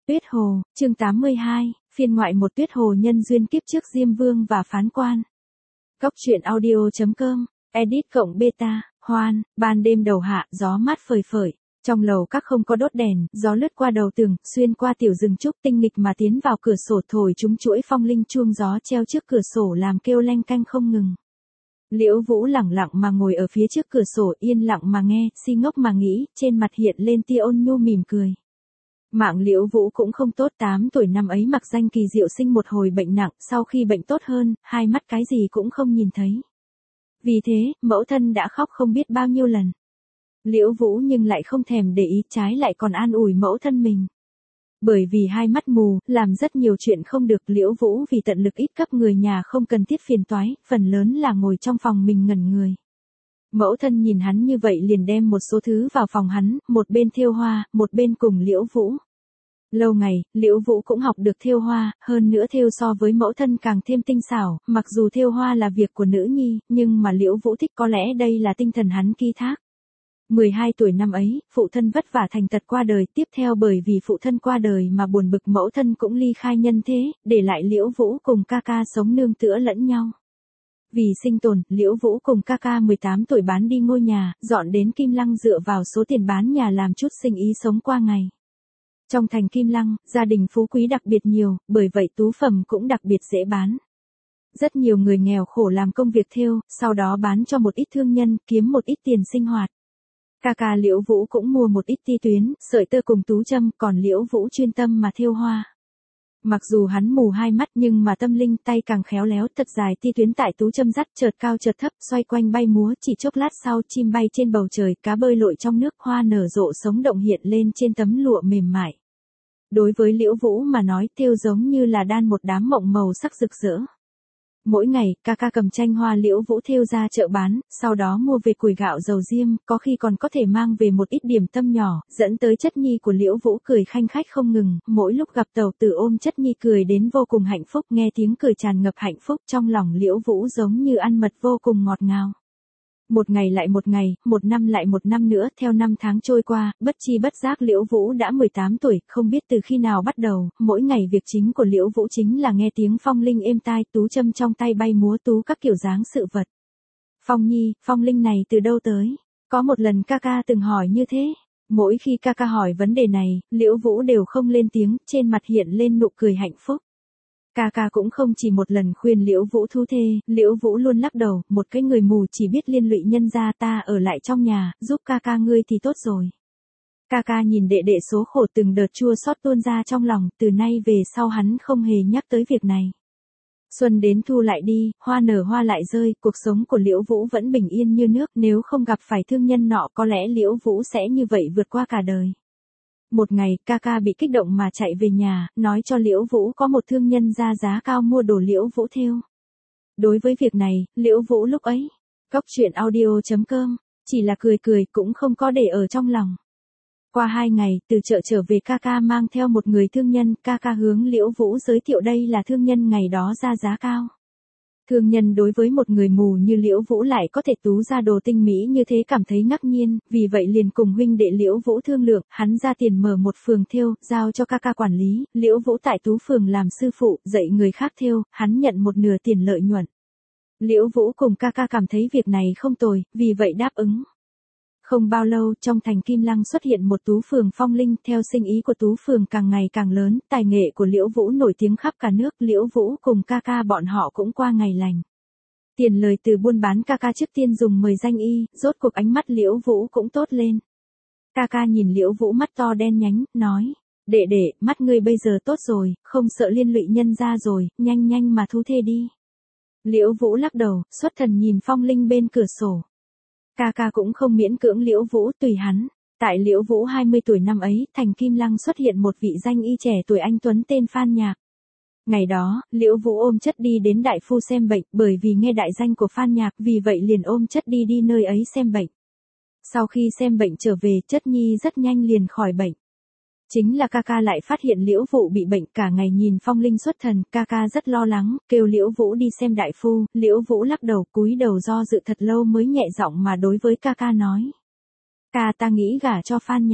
Tuyết Hồ, chương 82, phiên ngoại một Tuyết Hồ nhân duyên kiếp trước Diêm Vương và phán quan. Góc truyện audio.com, edit cộng beta, hoan, ban đêm đầu hạ, gió mát phời phởi. Trong lầu các không có đốt đèn, gió lướt qua đầu tường, xuyên qua tiểu rừng trúc tinh nghịch mà tiến vào cửa sổ thổi chúng chuỗi phong linh chuông gió treo trước cửa sổ làm kêu leng canh không ngừng. Liễu Vũ lẳng lặng mà ngồi ở phía trước cửa sổ yên lặng mà nghe, si ngốc mà nghĩ, trên mặt hiện lên tia ôn nhu mỉm cười. Mạng Liễu Vũ cũng không tốt, 8 tuổi năm ấy mặc danh kỳ diệu sinh một hồi bệnh nặng, sau khi bệnh tốt hơn, hai mắt cái gì cũng không nhìn thấy. Vì thế, mẫu thân đã khóc không biết bao nhiêu lần. Liễu Vũ nhưng lại không thèm để ý, trái lại còn an ủi mẫu thân mình. Bởi vì hai mắt mù, làm rất nhiều chuyện không được, Liễu Vũ vì tận lực ít cấp người nhà không cần thiết phiền toái, phần lớn là ngồi trong phòng mình ngẩn người. Mẫu thân nhìn hắn như vậy liền đem một số thứ vào phòng hắn, một bên thêu hoa, một bên cùng Liễu Vũ. Lâu ngày, Liễu Vũ cũng học được thêu hoa, hơn nữa thêu so với mẫu thân càng thêm tinh xảo, mặc dù thêu hoa là việc của nữ nhi, nhưng mà Liễu Vũ thích, có lẽ đây là tinh thần hắn ký thác. 12 tuổi năm ấy, phụ thân vất vả thành tật qua đời, tiếp theo bởi vì phụ thân qua đời mà buồn bực mẫu thân cũng ly khai nhân thế, để lại Liễu Vũ cùng ca ca sống nương tựa lẫn nhau. Vì sinh tồn, Liễu Vũ cùng ca ca 18 tuổi bán đi ngôi nhà, dọn đến Kim Lăng dựa vào số tiền bán nhà làm chút sinh ý sống qua ngày. Trong thành Kim Lăng, gia đình phú quý đặc biệt nhiều, bởi vậy tú phẩm cũng đặc biệt dễ bán. Rất nhiều người nghèo khổ làm công việc thêu, sau đó bán cho một ít thương nhân, kiếm một ít tiền sinh hoạt. Ca ca Liễu Vũ cũng mua một ít ti tuyến, sợi tơ cùng tú châm, còn Liễu Vũ chuyên tâm mà thêu hoa. Mặc dù hắn mù hai mắt nhưng mà tâm linh tay càng khéo léo, thật dài ti tuyến tại tú châm dắt chợt cao chợt thấp, xoay quanh bay múa, chỉ chốc lát sau chim bay trên bầu trời, cá bơi lội trong nước, hoa nở rộ sống động hiện lên trên tấm lụa mềm mại. Đối với Liễu Vũ mà nói, thêu giống như là đan một đám mộng màu sắc rực rỡ. Mỗi ngày, ca ca cầm tranh hoa Liễu Vũ thêu ra chợ bán, sau đó mua về củi gạo dầu diêm, có khi còn có thể mang về một ít điểm tâm nhỏ, dẫn tới chất nhi của Liễu Vũ cười khanh khách không ngừng, mỗi lúc gặp Tẩu Tử ôm chất nhi cười đến vô cùng hạnh phúc, nghe tiếng cười tràn ngập hạnh phúc, trong lòng Liễu Vũ giống như ăn mật vô cùng ngọt ngào. Một ngày lại một ngày, một năm lại một năm nữa, theo năm tháng trôi qua, bất chi bất giác Liễu Vũ đã 18 tuổi, không biết từ khi nào bắt đầu, mỗi ngày việc chính của Liễu Vũ chính là nghe tiếng phong linh êm tai, tú châm trong tay bay múa tú các kiểu dáng sự vật. Phong nhi, phong linh này từ đâu tới? Có một lần ca ca từng hỏi như thế. Mỗi khi ca ca hỏi vấn đề này, Liễu Vũ đều không lên tiếng, trên mặt hiện lên nụ cười hạnh phúc. Ca ca cũng không chỉ một lần khuyên Liễu Vũ thu thê, Liễu Vũ luôn lắc đầu, một cái người mù chỉ biết liên lụy nhân gia, ta ở lại trong nhà, giúp ca ca ngươi thì tốt rồi. Ca ca nhìn đệ đệ số khổ từng đợt chua xót tuôn ra trong lòng, từ nay về sau hắn không hề nhắc tới việc này. Xuân đến thu lại đi, hoa nở hoa lại rơi, cuộc sống của Liễu Vũ vẫn bình yên như nước, nếu không gặp phải thương nhân nọ có lẽ Liễu Vũ sẽ như vậy vượt qua cả đời. Một ngày, ca ca bị kích động mà chạy về nhà, nói cho Liễu Vũ có một thương nhân ra giá cao mua đồ Liễu Vũ thêu. Đối với việc này, Liễu Vũ lúc ấy, góc truyện audio.com, chỉ là cười cười cũng không có để ở trong lòng. Qua 2 ngày, từ chợ trở về ca ca mang theo một người thương nhân, ca ca hướng Liễu Vũ giới thiệu đây là thương nhân ngày đó ra giá cao. Thương nhân đối với một người mù như Liễu Vũ lại có thể tú ra đồ tinh mỹ như thế cảm thấy ngạc nhiên, vì vậy liền cùng huynh đệ Liễu Vũ thương lượng, hắn ra tiền mở một phường thêu, giao cho ca ca quản lý, Liễu Vũ tại tú phường làm sư phụ, dạy người khác thêu, hắn nhận một nửa tiền lợi nhuận. Liễu Vũ cùng ca ca cảm thấy việc này không tồi, vì vậy đáp ứng. Không bao lâu, trong thành Kim Lăng xuất hiện một tú phường phong linh, theo sinh ý của tú phường càng ngày càng lớn, tài nghệ của Liễu Vũ nổi tiếng khắp cả nước, Liễu Vũ cùng ca ca bọn họ cũng qua ngày lành. Tiền lời từ buôn bán ca ca trước tiên dùng 10 danh y, rốt cuộc ánh mắt Liễu Vũ cũng tốt lên. Ca ca nhìn Liễu Vũ mắt to đen nhánh, nói, đệ đệ, mắt ngươi bây giờ tốt rồi, không sợ liên lụy nhân gia rồi, nhanh nhanh mà thu thê đi. Liễu Vũ lắc đầu, xuất thần nhìn phong linh bên cửa sổ. Ca ca cũng không miễn cưỡng Liễu Vũ, tùy hắn. Tại Liễu Vũ 20 tuổi năm ấy, thành Kim Lăng xuất hiện một vị danh y trẻ tuổi anh tuấn tên Phan Nhạc. Ngày đó, Liễu Vũ ôm chất đi đến đại phu xem bệnh, bởi vì nghe đại danh của Phan Nhạc, vì vậy liền ôm chất đi nơi ấy xem bệnh. Sau khi xem bệnh trở về, chất nhi rất nhanh liền khỏi bệnh. Chính là ca ca lại phát hiện Liễu Vũ bị bệnh, cả ngày nhìn phong linh xuất thần, ca ca rất lo lắng, kêu Liễu Vũ đi xem đại phu, Liễu Vũ lắc đầu, cúi đầu do dự thật lâu mới nhẹ giọng mà đối với ca ca nói. Ca ta nghĩ gả cho Phan Nhạc.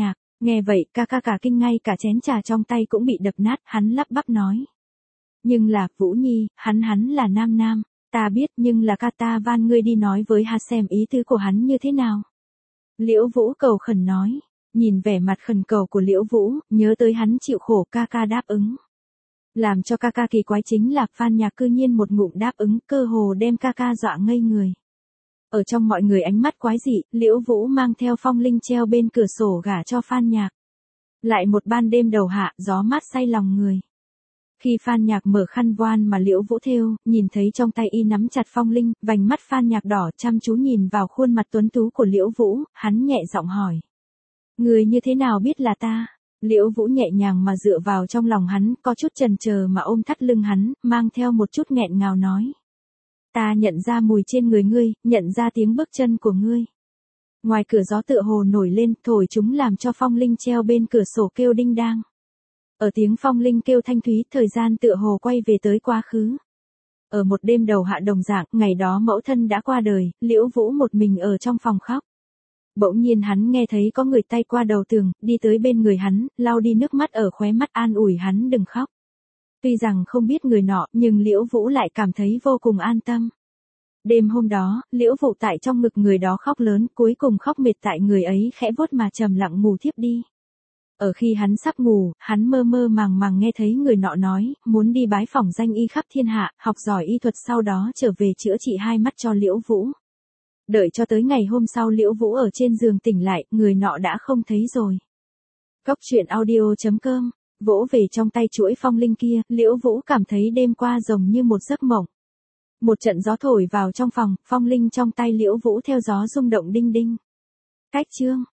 Nghe vậy ca ca cả kinh, ngay cả chén trà trong tay cũng bị đập nát, hắn lắp bắp nói. Nhưng là, Vũ Nhi, hắn là nam nam, ta biết, nhưng là ca ta van ngươi đi nói với hắn xem ý tứ của hắn như thế nào. Liễu Vũ cầu khẩn nói, nhìn vẻ mặt khẩn cầu của Liễu Vũ, nhớ tới hắn chịu khổ, ca ca đáp ứng. Làm cho ca ca kỳ quái chính là Phan Nhạc cư nhiên một ngụm đáp ứng, cơ hồ đem ca ca dọa ngây người. Ở trong mọi người ánh mắt quái dị, Liễu Vũ mang theo Phong Linh treo bên cửa sổ gả cho Phan Nhạc. Lại một ban đêm đầu hạ, gió mát say lòng người. Khi Phan Nhạc mở khăn voan mà Liễu Vũ thêu, nhìn thấy trong tay y nắm chặt Phong Linh, vành mắt Phan Nhạc đỏ, chăm chú nhìn vào khuôn mặt tuấn tú của Liễu Vũ, hắn nhẹ giọng hỏi. Người như thế nào biết là ta? Liễu Vũ nhẹ nhàng mà dựa vào trong lòng hắn, có chút chần chờ mà ôm thắt lưng hắn, mang theo một chút nghẹn ngào nói. Ta nhận ra mùi trên người ngươi, nhận ra tiếng bước chân của ngươi. Ngoài cửa gió tựa hồ nổi lên, thổi chúng làm cho Phong Linh treo bên cửa sổ kêu đinh đang. Ở tiếng Phong Linh kêu thanh thúy, thời gian tựa hồ quay về tới quá khứ. Ở một đêm đầu hạ đồng dạng, ngày đó mẫu thân đã qua đời, Liễu Vũ một mình ở trong phòng khóc. Bỗng nhiên hắn nghe thấy có người tay qua đầu tường, đi tới bên người hắn, lau đi nước mắt ở khóe mắt, an ủi hắn đừng khóc. Tuy rằng không biết người nọ, nhưng Liễu Vũ lại cảm thấy vô cùng an tâm. Đêm hôm đó, Liễu Vũ tại trong ngực người đó khóc lớn, cuối cùng khóc mệt tại người ấy khẽ vuốt mà trầm lặng ngủ thiếp đi. Ở khi hắn sắp ngủ, hắn mơ mơ màng màng nghe thấy người nọ nói, muốn đi bái phỏng danh y khắp thiên hạ, học giỏi y thuật sau đó trở về chữa trị hai mắt cho Liễu Vũ. Đợi cho tới ngày hôm sau Liễu Vũ ở trên giường tỉnh lại, người nọ đã không thấy rồi. Cốc truyện audio.com, vỗ về trong tay chuỗi Phong Linh kia, Liễu Vũ cảm thấy đêm qua giống như một giấc mộng. Một trận gió thổi vào trong phòng, Phong Linh trong tay Liễu Vũ theo gió rung động đinh đinh. Cách chương